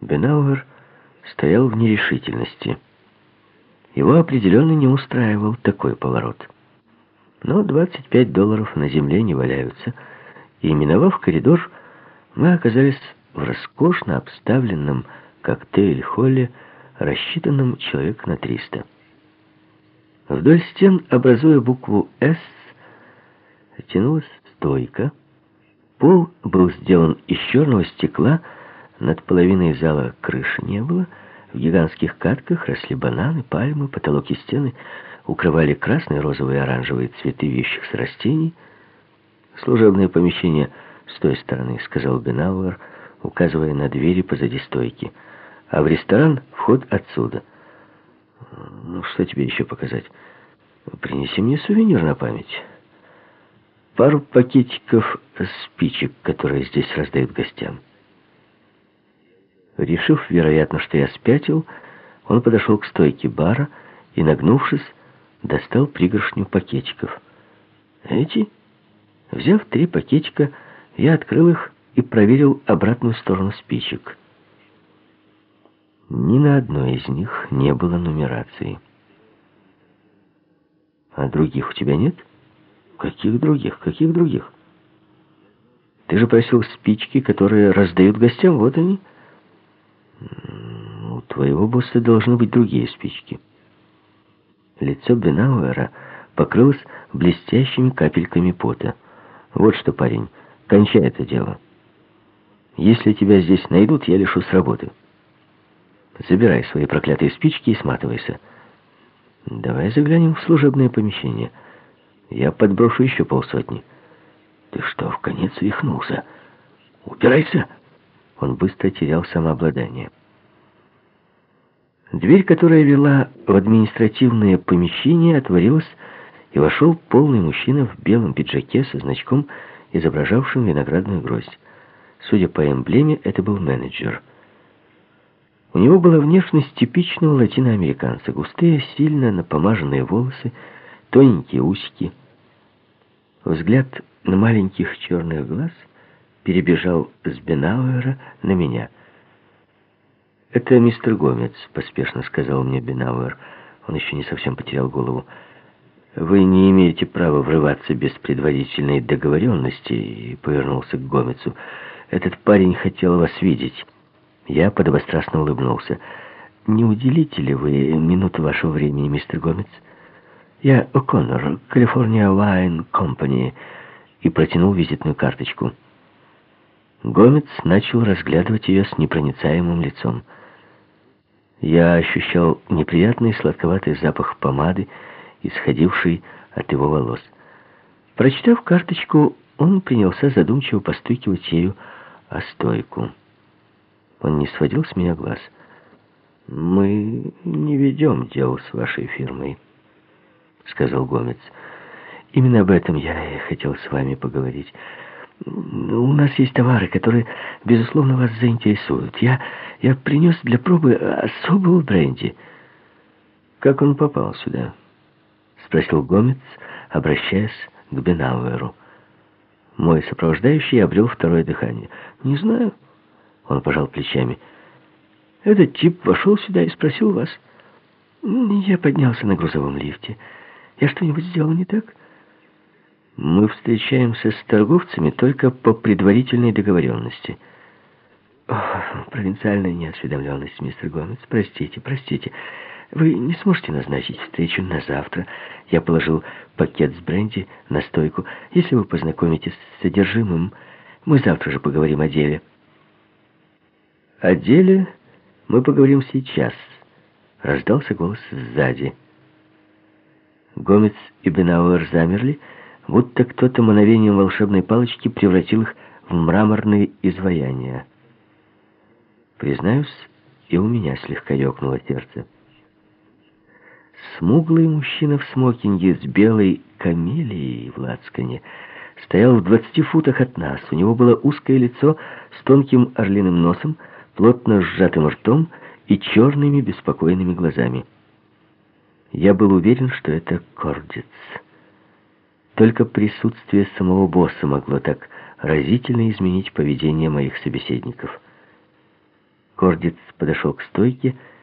Бенауэр стоял в нерешительности. Его определенно не устраивал такой поворот. Но $25 на земле не валяются, и, миновав коридор, мы оказались в роскошно обставленном коктейль-холле, рассчитанном человек на 300. Вдоль стен, образуя букву «С», тянулась стойка. Пол был сделан из черного стекла, над половиной зала крыши не было, в гигантских катках росли бананы, пальмы, потолок и стены укрывали красные, розовые и оранжевые цветы вьющихся растений. «Служебное помещение с той стороны», — сказал Бенауэр, указывая на двери позади стойки. «А в ресторан вход отсюда». «Ну, что тебе еще показать? Принеси мне сувенир на память. Пару пакетиков спичек, которые здесь раздают гостям». Решив, вероятно, что я спятил, он подошел к стойке бара и, нагнувшись, достал пригоршню пакетиков. Эти? Взяв 3 пакетика, я открыл их и проверил обратную сторону спичек. Ни на одной из них не было нумерации. «А других у тебя нет?» «Каких других? Каких других?» «Ты же просил спички, которые раздают гостям, вот они». «У твоего босса должны быть другие спички». Лицо Бенауэра покрылось блестящими капельками пота. «Вот что, парень, кончай это дело. Если тебя здесь найдут, я лишусь работы. Забирай свои проклятые спички и сматывайся. Давай заглянем в служебное помещение. Я подброшу еще 50. Ты что, вконец свихнулся? Убирайся!» Он быстро терял самообладание. Дверь, которая вела в административное помещение, отворилась, и вошел полный мужчина в белом пиджаке со значком, изображавшим виноградную гроздь. Судя по эмблеме, это был менеджер. У него была внешность типичного латиноамериканца: густые, сильно напомаженные волосы, тоненькие усики. Взгляд на маленьких черных глаз перебежал с Бенауэра на меня. «Это мистер Гомец», — поспешно сказал мне Бенауэр. Он еще не совсем потерял голову. «Вы не имеете права врываться без предварительной договоренности», — и повернулся к Гомецу. «Этот парень хотел вас видеть». Я подобострастно улыбнулся. «Не уделите ли вы минуту вашего времени, мистер Гомец? Я О'Коннор, California Wine Company», и протянул визитную карточку. Гомец начал разглядывать ее с непроницаемым лицом. Я ощущал неприятный сладковатый запах помады, исходивший от его волос. Прочитав карточку, он принялся задумчиво постукивать ею о стойку. Он не сводил с меня глаз. «Мы не ведем дел с вашей фирмой», — сказал Гомец. «Именно об этом я и хотел с вами поговорить. У нас есть товары, которые, безусловно, вас заинтересуют. Я принес для пробы особого бренди». «Как он попал сюда?» — спросил Гомец, обращаясь к Бенауэру. Мой сопровождающий обрел второе дыхание. «Не знаю». Он пожал плечами. «Этот тип вошел сюда и спросил вас». «Я поднялся на грузовом лифте. Я что-нибудь сделал не так?» «Мы встречаемся с торговцами только по предварительной договоренности». «Провинциальная неосведомленность, мистер Гомец. Простите. Вы не сможете назначить встречу на завтра. Я положил пакет с бренди на стойку. Если вы познакомитесь с содержимым, мы завтра же поговорим о деле». «О деле мы поговорим сейчас», — раздался голос сзади. Гомец и Бенауэр замерли, будто кто-то мановением волшебной палочки превратил их в мраморные изваяния. Признаюсь, и у меня слегка ёкнуло сердце. Смуглый мужчина в смокинге с белой камелией в лацкане стоял в 20 футах от нас. У него было узкое лицо с тонким орлиным носом, плотно сжатым ртом и черными беспокойными глазами. Я был уверен, что это Кордец. Только присутствие самого босса могло так разительно изменить поведение моих собеседников. Кордиц подошел к стойке